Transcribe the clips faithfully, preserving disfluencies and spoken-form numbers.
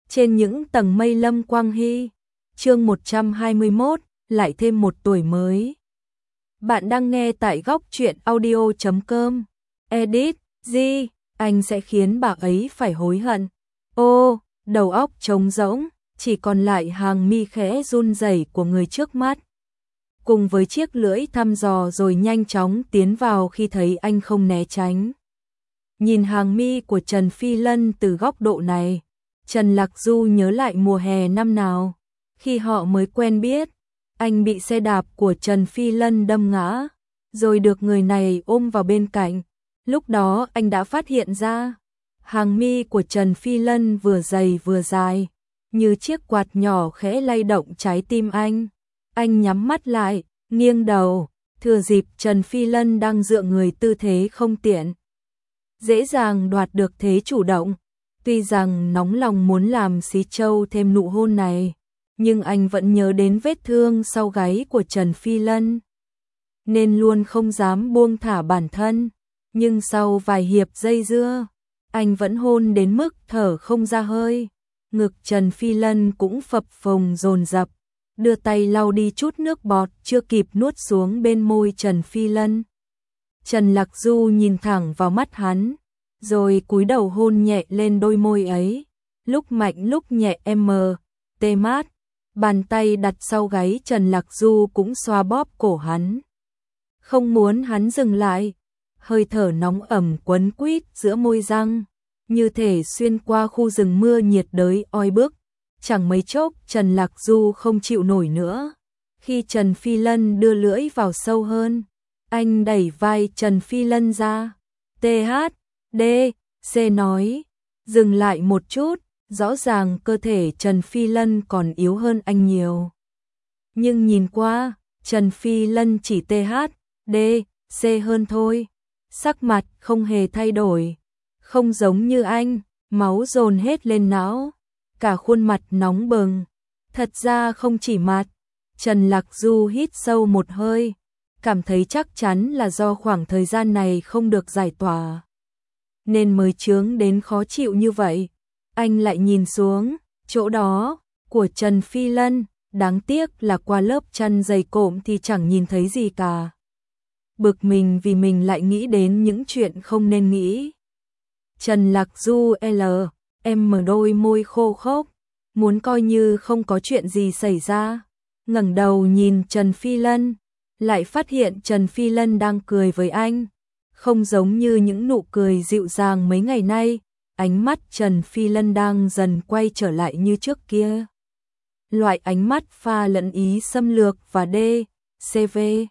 Trên những tầng mây Lâm Quang Hy, chương một trăm hai mươi mốt, lại thêm một tuổi mới. Bạn đang nghe tại góc truyện audio chấm com. Edit, Di, anh sẽ khiến bà ấy phải hối hận. Ô, đầu óc trống rỗng, chỉ còn lại hàng mi khẽ run rẩy của người trước mắt. Cùng với chiếc lưỡi thăm dò rồi nhanh chóng tiến vào khi thấy anh không né tránh. Nhìn hàng mi của Trần Phi Lân từ góc độ này, Trần Lạc Du nhớ lại mùa hè năm nào, khi họ mới quen biết, anh bị xe đạp của Trần Phi Lân đâm ngã, rồi được người này ôm vào bên cạnh. Lúc đó anh đã phát hiện ra, hàng mi của Trần Phi Lân vừa dày vừa dài, như chiếc quạt nhỏ khẽ lay động trái tim anh. Anh nhắm mắt lại, nghiêng đầu, thừa dịp Trần Phi Lân đang dựa người tư thế không tiện, dễ dàng đoạt được thế chủ động. Tuy rằng nóng lòng muốn làm xí châu thêm nụ hôn này, nhưng anh vẫn nhớ đến vết thương sau gáy của Trần Phi Lân, nên luôn không dám buông thả bản thân. Nhưng sau vài hiệp dây dưa, anh vẫn hôn đến mức thở không ra hơi. Ngực Trần Phi Lân cũng phập phồng dồn dập, đưa tay lau đi chút nước bọt chưa kịp nuốt xuống bên môi Trần Phi Lân. Trần Lạc Du nhìn thẳng vào mắt hắn, rồi cúi đầu hôn nhẹ lên đôi môi ấy, lúc mạnh lúc nhẹ em tê mát, bàn tay đặt sau gáy Trần Lạc Du cũng xoa bóp cổ hắn. Không muốn hắn dừng lại, hơi thở nóng ẩm quấn quýt giữa môi răng, như thể xuyên qua khu rừng mưa nhiệt đới oi bức. Chẳng mấy chốc Trần Lạc Du không chịu nổi nữa, khi Trần Phi Lân đưa lưỡi vào sâu hơn, anh đẩy vai Trần Phi Lân ra. tê hát đê xê nói, dừng lại một chút, rõ ràng cơ thể Trần Phi Lân còn yếu hơn anh nhiều. Nhưng nhìn qua, Trần Phi Lân chỉ tê hát đê xê hơn thôi, sắc mặt không hề thay đổi, không giống như anh, máu dồn hết lên não, cả khuôn mặt nóng bừng. Thật ra không chỉ mặt, Trần Lạc Du hít sâu một hơi, cảm thấy chắc chắn là do khoảng thời gian này không được giải tỏa, nên mới chướng đến khó chịu như vậy. Anh lại nhìn xuống, chỗ đó, của Trần Phi Lân, đáng tiếc là qua lớp chăn dày cộm thì chẳng nhìn thấy gì cả. Bực mình vì mình lại nghĩ đến những chuyện không nên nghĩ. Trần Lạc Du L, em mở đôi môi khô khốc, muốn coi như không có chuyện gì xảy ra. Ngẩng đầu nhìn Trần Phi Lân, lại phát hiện Trần Phi Lân đang cười với anh, không giống như những nụ cười dịu dàng mấy ngày nay. Ánh mắt Trần Phi Lân đang dần quay trở lại như trước kia, loại ánh mắt pha lẫn ý xâm lược và đê xê vê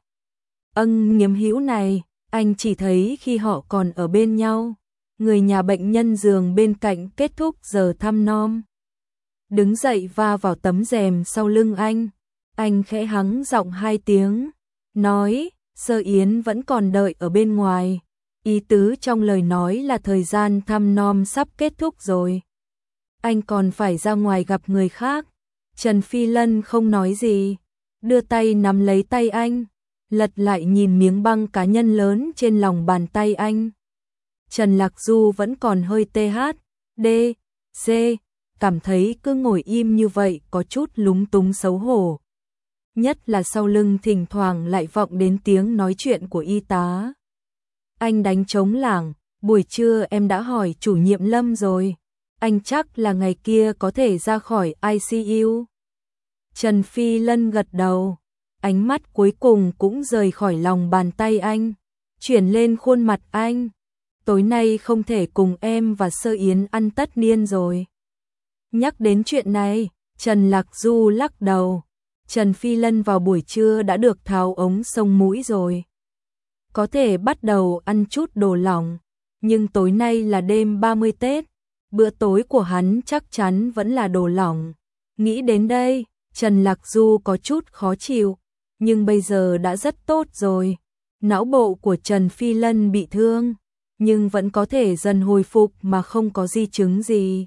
ân nghiếm hữu này, anh chỉ thấy khi họ còn ở bên nhau. Người nhà bệnh nhân giường bên cạnh kết thúc giờ thăm nom, đứng dậy va vào tấm rèm sau lưng anh. Anh khẽ hắng giọng hai tiếng, nói, Sơ Yến vẫn còn đợi ở bên ngoài. Ý tứ trong lời nói là thời gian thăm nom sắp kết thúc rồi, anh còn phải ra ngoài gặp người khác. Trần Phi Lân không nói gì, đưa tay nắm lấy tay anh, lật lại nhìn miếng băng cá nhân lớn trên lòng bàn tay anh. Trần Lạc Du vẫn còn hơi tê hát đê xê, cảm thấy cứ ngồi im như vậy có chút lúng túng xấu hổ. Nhất là sau lưng thỉnh thoảng lại vọng đến tiếng nói chuyện của y tá. Anh đánh trống lảng, buổi trưa em đã hỏi chủ nhiệm Lâm rồi, anh chắc là ngày kia có thể ra khỏi i xê u. Trần Phi Lân gật đầu, ánh mắt cuối cùng cũng rời khỏi lòng bàn tay anh, chuyển lên khuôn mặt anh. Tối nay không thể cùng em và Sơ Yến ăn tất niên rồi. Nhắc đến chuyện này, Trần Lạc Du lắc đầu. Trần Phi Lân vào buổi trưa đã được tháo ống sông mũi rồi, có thể bắt đầu ăn chút đồ lỏng. Nhưng tối nay là đêm ba mươi Tết, bữa tối của hắn chắc chắn vẫn là đồ lỏng. Nghĩ đến đây, Trần Lạc Du có chút khó chịu, nhưng bây giờ đã rất tốt rồi. Não bộ của Trần Phi Lân bị thương, nhưng vẫn có thể dần hồi phục mà không có di chứng gì.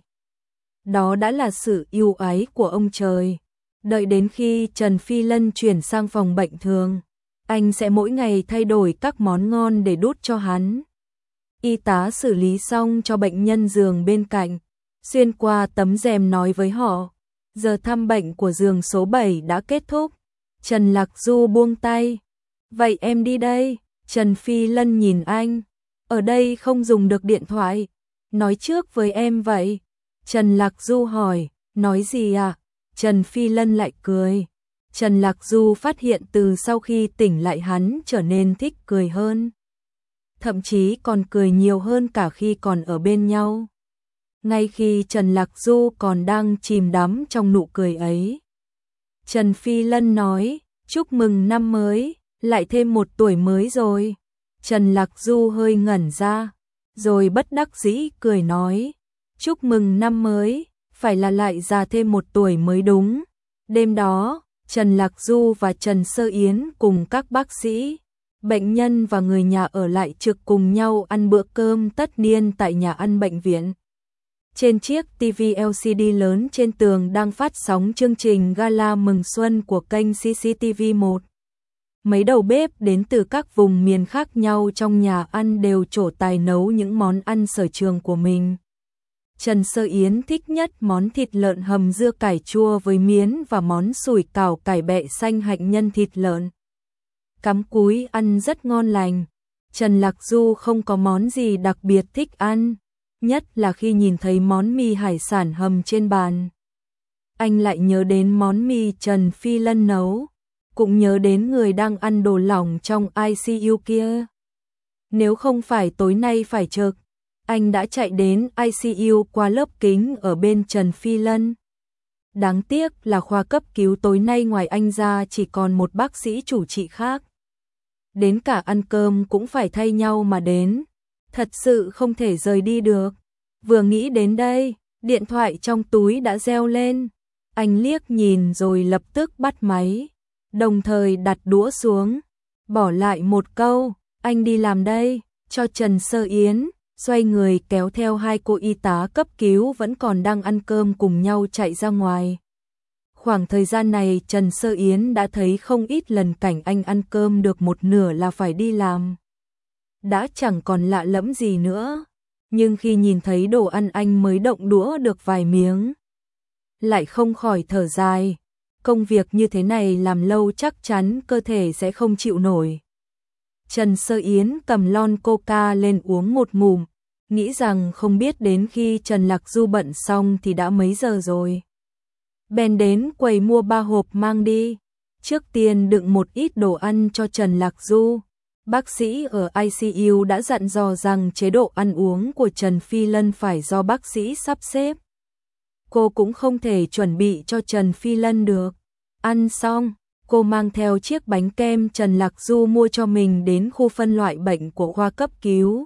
Đó đã là sự ưu ái của ông trời. Đợi đến khi Trần Phi Lân chuyển sang phòng bệnh thường, anh sẽ mỗi ngày thay đổi các món ngon để đút cho hắn. Y tá xử lý xong cho bệnh nhân giường bên cạnh, xuyên qua tấm rèm nói với họ, giờ thăm bệnh của giường số bảy đã kết thúc. Trần Lạc Du buông tay. Vậy em đi đây. Trần Phi Lân nhìn anh. Ở đây không dùng được điện thoại. Nói trước với em vậy. Trần Lạc Du hỏi, nói gì à? Trần Phi Lân lại cười. Trần Lạc Du phát hiện từ sau khi tỉnh lại hắn trở nên thích cười hơn. Thậm chí còn cười nhiều hơn cả khi còn ở bên nhau. Ngay khi Trần Lạc Du còn đang chìm đắm trong nụ cười ấy. Trần Phi Lân nói, chúc mừng năm mới, lại thêm một tuổi mới rồi. Trần Lạc Du hơi ngẩn ra, rồi bất đắc dĩ cười nói, chúc mừng năm mới, phải là lại già thêm một tuổi mới đúng. Đêm đó, Trần Lạc Du và Trần Sơ Yến cùng các bác sĩ, bệnh nhân và người nhà ở lại trực cùng nhau ăn bữa cơm tất niên tại nhà ăn bệnh viện. Trên chiếc ti vi lờ xê đê lớn trên tường đang phát sóng chương trình gala mừng xuân của kênh xê xê tê vê một. Mấy đầu bếp đến từ các vùng miền khác nhau trong nhà ăn đều trổ tài nấu những món ăn sở trường của mình. Trần Sơ Yến thích nhất món thịt lợn hầm dưa cải chua với miến và món sủi cảo cải bẹ xanh hạnh nhân thịt lợn. Cắm cúi ăn rất ngon lành. Trần Lạc Du không có món gì đặc biệt thích ăn, nhất là khi nhìn thấy món mì hải sản hầm trên bàn. Anh lại nhớ đến món mì Trần Phi Lân nấu, cũng nhớ đến người đang ăn đồ lỏng trong i xê u kia. Nếu không phải tối nay phải trực, anh đã chạy đến i xê u qua lớp kính ở bên Trần Phi Lân. Đáng tiếc là khoa cấp cứu tối nay ngoài anh ra chỉ còn một bác sĩ chủ trị khác. Đến cả ăn cơm cũng phải thay nhau mà đến. Thật sự không thể rời đi được. Vừa nghĩ đến đây, điện thoại trong túi đã reo lên. Anh liếc nhìn rồi lập tức bắt máy, đồng thời đặt đũa xuống, bỏ lại một câu, anh đi làm đây, cho Trần Sơ Yến, xoay người kéo theo hai cô y tá cấp cứu vẫn còn đang ăn cơm cùng nhau chạy ra ngoài. Khoảng thời gian này Trần Sơ Yến đã thấy không ít lần cảnh anh ăn cơm được một nửa là phải đi làm. Đã chẳng còn lạ lẫm gì nữa, nhưng khi nhìn thấy đồ ăn anh mới động đũa được vài miếng, lại không khỏi thở dài. Công việc như thế này làm lâu chắc chắn cơ thể sẽ không chịu nổi. Trần Sơ Yến cầm lon coca lên uống một ngụm, nghĩ rằng không biết đến khi Trần Lạc Du bận xong thì đã mấy giờ rồi. Bèn đến quầy mua ba hộp mang đi. Trước tiên đựng một ít đồ ăn cho Trần Lạc Du. Bác sĩ ở i xê u đã dặn dò rằng chế độ ăn uống của Trần Phi Lân phải do bác sĩ sắp xếp. Cô cũng không thể chuẩn bị cho Trần Phi Lân được. Ăn xong, cô mang theo chiếc bánh kem Trần Lạc Du mua cho mình đến khu phân loại bệnh của khoa cấp cứu.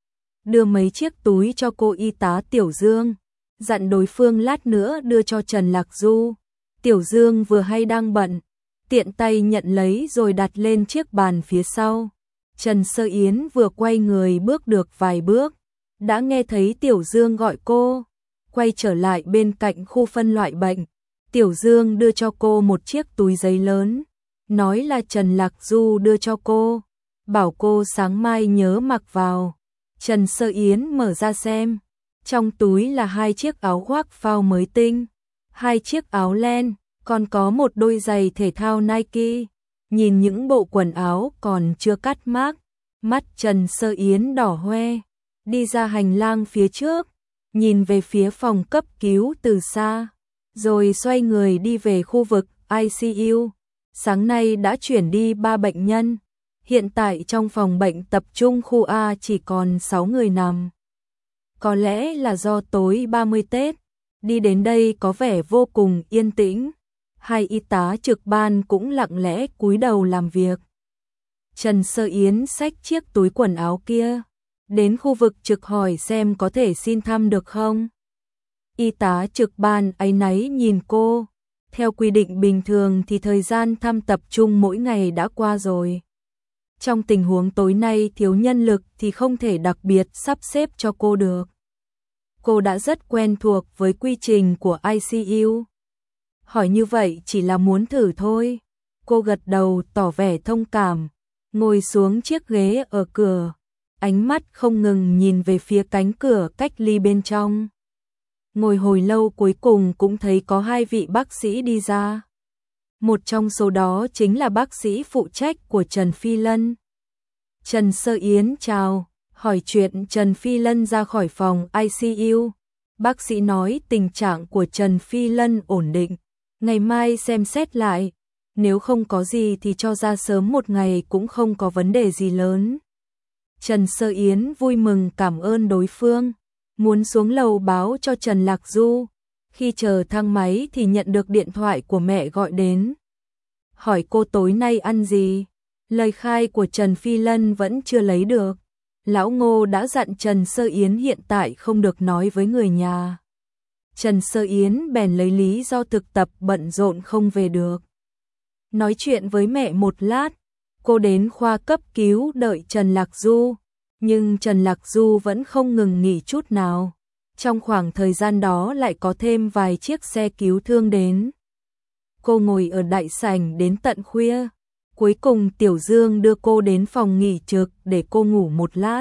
Đưa mấy chiếc túi cho cô y tá Tiểu Dương, dặn đối phương lát nữa đưa cho Trần Lạc Du. Tiểu Dương vừa hay đang bận, tiện tay nhận lấy rồi đặt lên chiếc bàn phía sau. Trần Sơ Yến vừa quay người bước được vài bước, đã nghe thấy Tiểu Dương gọi cô. Quay trở lại bên cạnh khu phân loại bệnh, Tiểu Dương đưa cho cô một chiếc túi giấy lớn, nói là Trần Lạc Du đưa cho cô, bảo cô sáng mai nhớ mặc vào. Trần Sơ Yến mở ra xem, trong túi là hai chiếc áo khoác phao mới tinh, hai chiếc áo len, còn có một đôi giày thể thao Nike. Nhìn những bộ quần áo còn chưa cắt mác, mắt Trần Sơ Yến đỏ hoe, đi ra hành lang phía trước, nhìn về phía phòng cấp cứu từ xa, rồi xoay người đi về khu vực i xê u. Sáng nay đã chuyển đi ba bệnh nhân, hiện tại trong phòng bệnh tập trung khu A chỉ còn sáu người nằm. Có lẽ là do tối ba mươi Tết, đi đến đây có vẻ vô cùng yên tĩnh. Hai y tá trực ban cũng lặng lẽ cúi đầu làm việc. Trần Sơ Yến xách chiếc túi quần áo kia, đến khu vực trực hỏi xem có thể xin thăm được không. Y tá trực ban áy náy nhìn cô, theo quy định bình thường thì thời gian thăm tập trung mỗi ngày đã qua rồi. Trong tình huống tối nay thiếu nhân lực thì không thể đặc biệt sắp xếp cho cô được. Cô đã rất quen thuộc với quy trình của i xê u. Hỏi như vậy chỉ là muốn thử thôi. Cô gật đầu tỏ vẻ thông cảm, ngồi xuống chiếc ghế ở cửa, ánh mắt không ngừng nhìn về phía cánh cửa cách ly bên trong. Ngồi hồi lâu cuối cùng cũng thấy có hai vị bác sĩ đi ra. Một trong số đó chính là bác sĩ phụ trách của Trần Phi Lân. Trần Sơ Yến chào, hỏi chuyện Trần Phi Lân ra khỏi phòng i xê u. Bác sĩ nói tình trạng của Trần Phi Lân ổn định, ngày mai xem xét lại, nếu không có gì thì cho ra sớm một ngày cũng không có vấn đề gì lớn. Trần Sơ Yến vui mừng cảm ơn đối phương, muốn xuống lầu báo cho Trần Lạc Du. Khi chờ thang máy thì nhận được điện thoại của mẹ gọi đến. Hỏi cô tối nay ăn gì? Lời khai của Trần Phi Lân vẫn chưa lấy được. Lão Ngô đã dặn Trần Sơ Yến hiện tại không được nói với người nhà. Trần Sơ Yến bèn lấy lý do thực tập bận rộn không về được. Nói chuyện với mẹ một lát, cô đến khoa cấp cứu đợi Trần Lạc Du. Nhưng Trần Lạc Du vẫn không ngừng nghỉ chút nào. Trong khoảng thời gian đó lại có thêm vài chiếc xe cứu thương đến. Cô ngồi ở đại sảnh đến tận khuya. Cuối cùng Tiểu Dương đưa cô đến phòng nghỉ trực để cô ngủ một lát.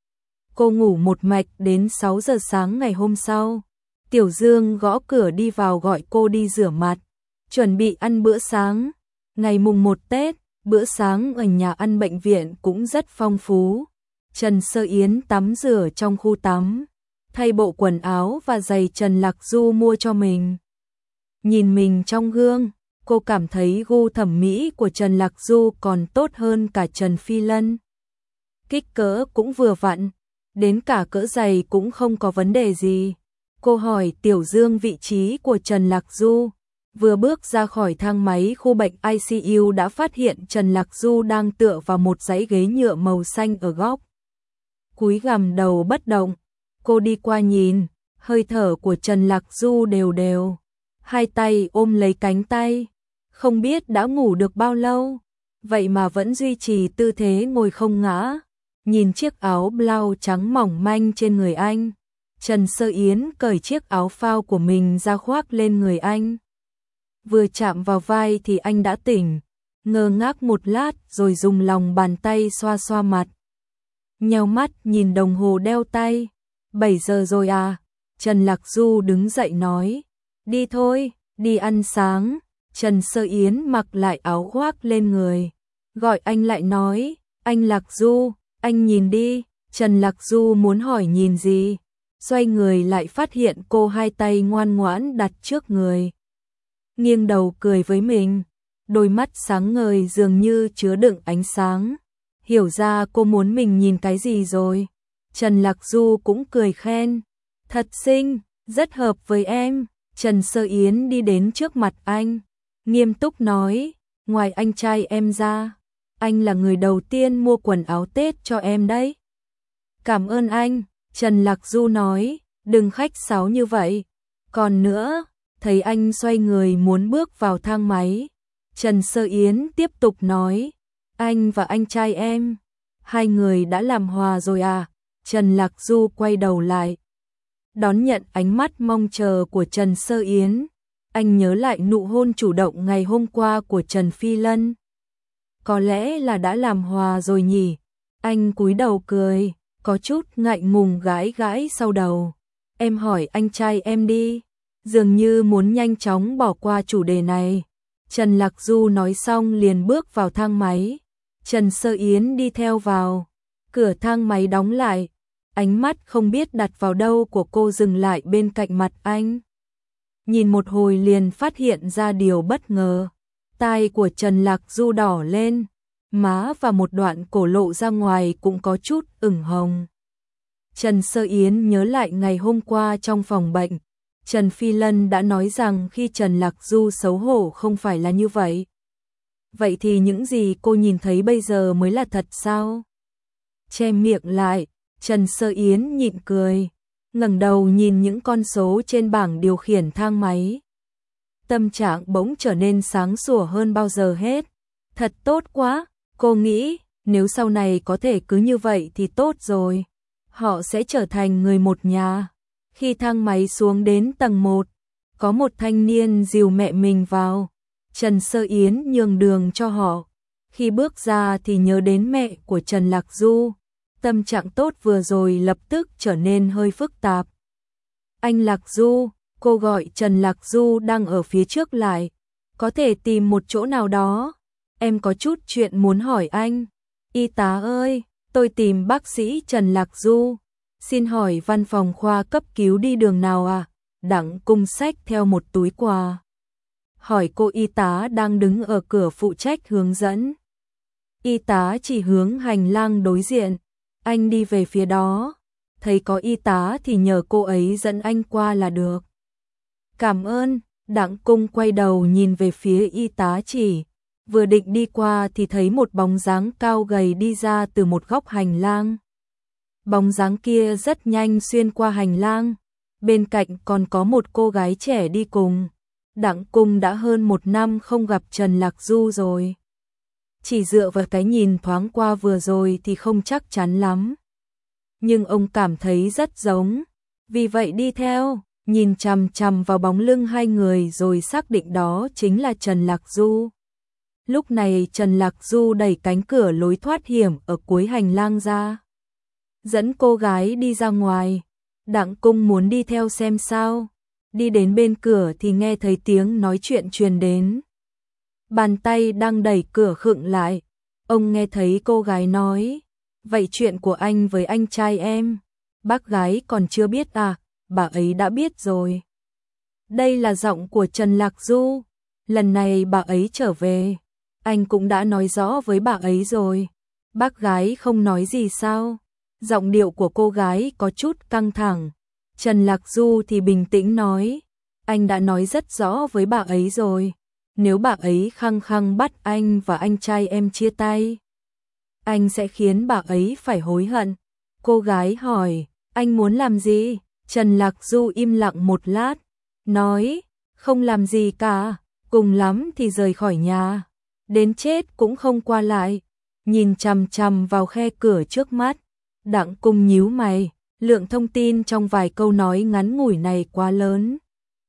Cô ngủ một mạch đến sáu giờ sáng ngày hôm sau. Tiểu Dương gõ cửa đi vào gọi cô đi rửa mặt, chuẩn bị ăn bữa sáng. Ngày mùng một Tết, bữa sáng ở nhà ăn bệnh viện cũng rất phong phú. Trần Sơ Yến tắm rửa trong khu tắm, thay bộ quần áo và giày Trần Lạc Du mua cho mình. Nhìn mình trong gương, cô cảm thấy gu thẩm mỹ của Trần Lạc Du còn tốt hơn cả Trần Phi Lân. Kích cỡ cũng vừa vặn, đến cả cỡ giày cũng không có vấn đề gì. Cô hỏi Tiểu Dương vị trí của Trần Lạc Du. Vừa bước ra khỏi thang máy khu bệnh i xê u đã phát hiện Trần Lạc Du đang tựa vào một dãy ghế nhựa màu xanh ở góc. Cúi gằm đầu bất động. Cô đi qua nhìn, hơi thở của Trần Lạc Du đều đều. Hai tay ôm lấy cánh tay. Không biết đã ngủ được bao lâu, vậy mà vẫn duy trì tư thế ngồi không ngã. Nhìn chiếc áo blau trắng mỏng manh trên người anh, Trần Sơ Yến cởi chiếc áo phao của mình ra khoác lên người anh. Vừa chạm vào vai thì anh đã tỉnh, ngơ ngác một lát rồi dùng lòng bàn tay xoa xoa mặt. Nheo mắt nhìn đồng hồ đeo tay, bảy giờ rồi à? Trần Lạc Du đứng dậy nói, đi thôi, đi ăn sáng. Trần Sơ Yến mặc lại áo khoác lên người, gọi anh lại nói, anh Lạc Du, anh nhìn đi. Trần Lạc Du muốn hỏi nhìn gì, xoay người lại phát hiện cô hai tay ngoan ngoãn đặt trước người. Nghiêng đầu cười với mình, đôi mắt sáng ngời dường như chứa đựng ánh sáng. Hiểu ra cô muốn mình nhìn cái gì rồi. Trần Lạc Du cũng cười khen, thật xinh, rất hợp với em. Trần Sơ Yến đi đến trước mặt anh, nghiêm túc nói, ngoài anh trai em ra, anh là người đầu tiên mua quần áo Tết cho em đấy. Cảm ơn anh. Trần Lạc Du nói, đừng khách sáo như vậy. Còn nữa, thấy anh xoay người muốn bước vào thang máy, Trần Sơ Yến tiếp tục nói, anh và anh trai em, hai người đã làm hòa rồi à? Trần Lạc Du quay đầu lại, đón nhận ánh mắt mong chờ của Trần Sơ Yến. Anh nhớ lại nụ hôn chủ động ngày hôm qua của Trần Phi Lân. Có lẽ là đã làm hòa rồi nhỉ? Anh cúi đầu cười, có chút ngại ngùng gãi gãi sau đầu. Em hỏi anh trai em đi. Dường như muốn nhanh chóng bỏ qua chủ đề này. Trần Lạc Du nói xong liền bước vào thang máy. Trần Sơ Yến đi theo vào. Cửa thang máy đóng lại. Ánh mắt không biết đặt vào đâu của cô dừng lại bên cạnh mặt anh. Nhìn một hồi liền phát hiện ra điều bất ngờ. Tai của Trần Lạc Du đỏ lên, má và một đoạn cổ lộ ra ngoài cũng có chút ửng hồng. Trần Sơ Yến nhớ lại ngày hôm qua trong phòng bệnh, Trần Phi Lân đã nói rằng khi Trần Lạc Du xấu hổ không phải là như vậy. Vậy thì những gì cô nhìn thấy bây giờ mới là thật sao? Che miệng lại, Trần Sơ Yến nhịn cười, ngẩng đầu nhìn những con số trên bảng điều khiển thang máy. Tâm trạng bỗng trở nên sáng sủa hơn bao giờ hết. Thật tốt quá, cô nghĩ, nếu sau này có thể cứ như vậy thì tốt rồi. Họ sẽ trở thành người một nhà. Khi thang máy xuống đến tầng một, có một thanh niên dìu mẹ mình vào. Trần Sơ Yến nhường đường cho họ. Khi bước ra thì nhớ đến mẹ của Trần Lạc Du. Tâm trạng tốt vừa rồi lập tức trở nên hơi phức tạp. Anh Lạc Du, cô gọi Trần Lạc Du đang ở phía trước lại, có thể tìm một chỗ nào đó, em có chút chuyện muốn hỏi anh. Y tá ơi, tôi tìm bác sĩ Trần Lạc Du, xin hỏi văn phòng khoa cấp cứu đi đường nào à? Đặng Cung xách theo một túi quà, hỏi cô y tá đang đứng ở cửa phụ trách hướng dẫn. Y tá chỉ hướng hành lang đối diện, anh đi về phía đó, thấy có y tá thì nhờ cô ấy dẫn anh qua là được. Cảm ơn. Đặng Cung quay đầu nhìn về phía y tá chỉ, vừa định đi qua thì thấy một bóng dáng cao gầy đi ra từ một góc hành lang. Bóng dáng kia rất nhanh xuyên qua hành lang, bên cạnh còn có một cô gái trẻ đi cùng. Đặng Cung đã hơn một năm không gặp Trần Lạc Du rồi. Chỉ dựa vào cái nhìn thoáng qua vừa rồi thì không chắc chắn lắm. Nhưng ông cảm thấy rất giống, vì vậy đi theo, nhìn chằm chằm vào bóng lưng hai người rồi xác định đó chính là Trần Lạc Du. Lúc này Trần Lạc Du đẩy cánh cửa lối thoát hiểm ở cuối hành lang ra, dẫn cô gái đi ra ngoài. Đặng Cung muốn đi theo xem sao. Đi đến bên cửa thì nghe thấy tiếng nói chuyện truyền đến. Bàn tay đang đẩy cửa khựng lại. Ông nghe thấy cô gái nói, vậy chuyện của anh với anh trai em, bác gái còn chưa biết à? Bà ấy đã biết rồi. Đây là giọng của Trần Lạc Du. Lần này bà ấy trở về, anh cũng đã nói rõ với bà ấy rồi. Bác gái không nói gì sao? Giọng điệu của cô gái có chút căng thẳng. Trần Lạc Du thì bình tĩnh nói, anh đã nói rất rõ với bà ấy rồi. Nếu bà ấy khăng khăng bắt anh và anh trai em chia tay, anh sẽ khiến bà ấy phải hối hận. Cô gái hỏi, anh muốn làm gì? Trần Lạc Du im lặng một lát, nói, không làm gì cả, cùng lắm thì rời khỏi nhà, đến chết cũng không qua lại. Nhìn chằm chằm vào khe cửa trước mắt, Đặng Cung nhíu mày, lượng thông tin trong vài câu nói ngắn ngủi này quá lớn.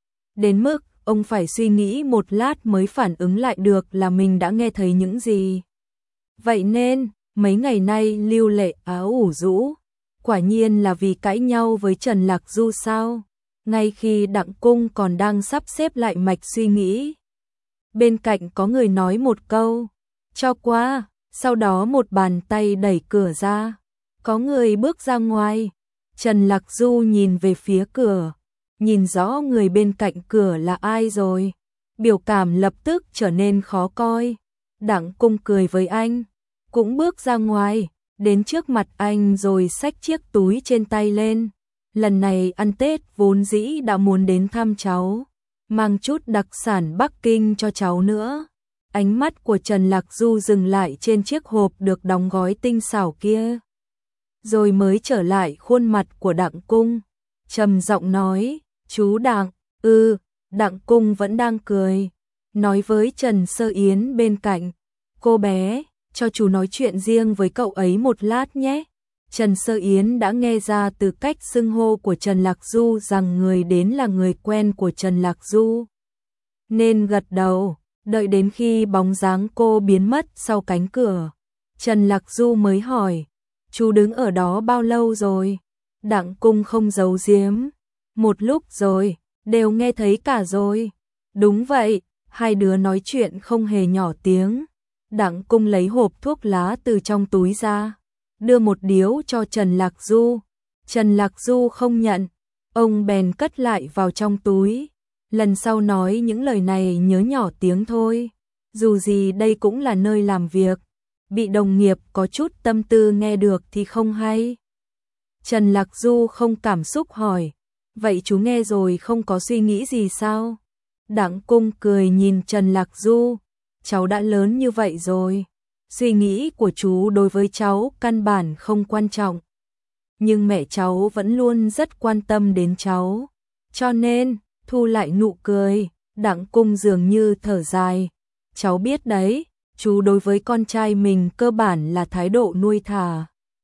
Đến mức ông phải suy nghĩ một lát mới phản ứng lại được là mình đã nghe thấy những gì. Vậy nên, mấy ngày nay Lưu Lệ áo ủ rũ, quả nhiên là vì cãi nhau với Trần Lạc Du sao? Ngay khi Đặng Cung còn đang sắp xếp lại mạch suy nghĩ, bên cạnh có người nói một câu, cho qua, sau đó một bàn tay đẩy cửa ra, có người bước ra ngoài. Trần Lạc Du nhìn về phía cửa, nhìn rõ người bên cạnh cửa là ai rồi, biểu cảm lập tức trở nên khó coi. Đặng Cung cười với anh, cũng bước ra ngoài, đến trước mặt anh rồi xách chiếc túi trên tay lên. Lần này ăn Tết vốn dĩ đã muốn đến thăm cháu, mang chút đặc sản Bắc Kinh cho cháu nữa. Ánh mắt của Trần Lạc Du dừng lại trên chiếc hộp được đóng gói tinh xảo kia, rồi mới trở lại khuôn mặt của Đặng Cung, trầm giọng nói, chú Đặng. Ừ. Đặng Cung vẫn đang cười, nói với Trần Sơ Yến bên cạnh, cô bé, cho chú nói chuyện riêng với cậu ấy một lát nhé. Trần Sơ Yến đã nghe ra từ cách xưng hô của Trần Lạc Du rằng người đến là người quen của Trần Lạc Du, nên gật đầu. Đợi đến khi bóng dáng cô biến mất sau cánh cửa, Trần Lạc Du mới hỏi, chú đứng ở đó bao lâu rồi? Đặng Cung không giấu giếm, một lúc rồi, đều nghe thấy cả rồi. Đúng vậy, hai đứa nói chuyện không hề nhỏ tiếng. Đặng Cung lấy hộp thuốc lá từ trong túi ra, đưa một điếu cho Trần Lạc Du. Trần Lạc Du không nhận, ông bèn cất lại vào trong túi. Lần sau nói những lời này nhớ nhỏ tiếng thôi, dù gì đây cũng là nơi làm việc, bị đồng nghiệp có chút tâm tư nghe được thì không hay. Trần Lạc Du không cảm xúc hỏi, vậy chú nghe rồi không có suy nghĩ gì sao? Đặng Cung cười nhìn Trần Lạc Du, cháu đã lớn như vậy rồi, suy nghĩ của chú đối với cháu căn bản không quan trọng, nhưng mẹ cháu vẫn luôn rất quan tâm đến cháu, cho nên thu lại nụ cười. Đặng Cung dường như thở dài, cháu biết đấy, chú đối với con trai mình cơ bản là thái độ nuôi thả.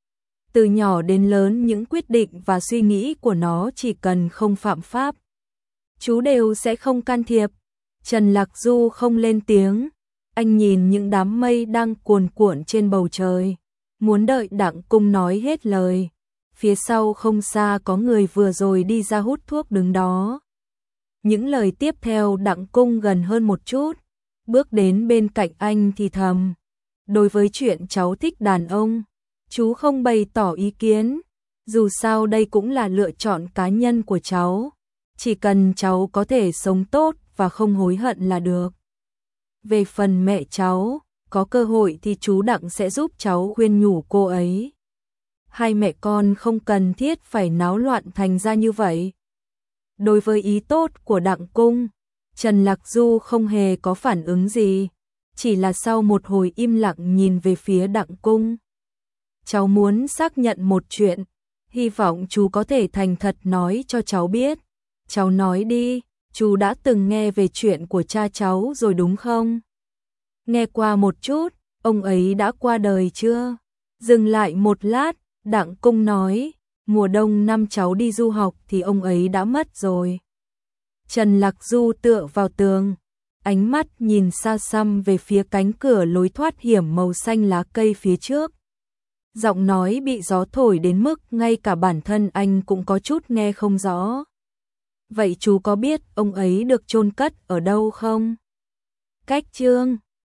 Từ nhỏ đến lớn những quyết định và suy nghĩ của nó chỉ cần không phạm pháp, chú đều sẽ không can thiệp. Trần Lạc Du không lên tiếng, anh nhìn những đám mây đang cuồn cuộn trên bầu trời, muốn đợi Đặng Cung nói hết lời. phía sau không xa có người vừa rồi đi ra hút thuốc đứng đó. Những lời tiếp theo Đặng Cung gần hơn một chút, bước đến bên cạnh anh thì thầm. Đối với chuyện cháu thích đàn ông, chú không bày tỏ ý kiến, dù sao đây cũng là lựa chọn cá nhân của cháu. Chỉ cần cháu có thể sống tốt và không hối hận là được. Về phần mẹ cháu, có cơ hội thì chú Đặng sẽ giúp cháu khuyên nhủ cô ấy. Hai mẹ con không cần thiết phải náo loạn thành ra như vậy. Đối với ý tốt của Đặng Cung, Trần Lạc Du không hề có phản ứng gì, chỉ là sau một hồi im lặng nhìn về phía Đặng Cung. Cháu muốn xác nhận một chuyện, hy vọng chú có thể thành thật nói cho cháu biết. Cháu nói đi, chú đã từng nghe về chuyện của cha cháu rồi đúng không? Nghe qua một chút, ông ấy đã qua đời chưa? Dừng lại một lát, Đặng Cung nói, mùa đông năm cháu đi du học thì ông ấy đã mất rồi. Trần Lạc Du tựa vào tường, ánh mắt nhìn xa xăm về phía cánh cửa lối thoát hiểm màu xanh lá cây phía trước. Giọng nói bị gió thổi đến mức ngay cả bản thân anh cũng có chút nghe không rõ. Vậy chú có biết ông ấy được chôn cất ở đâu không? Cách Chương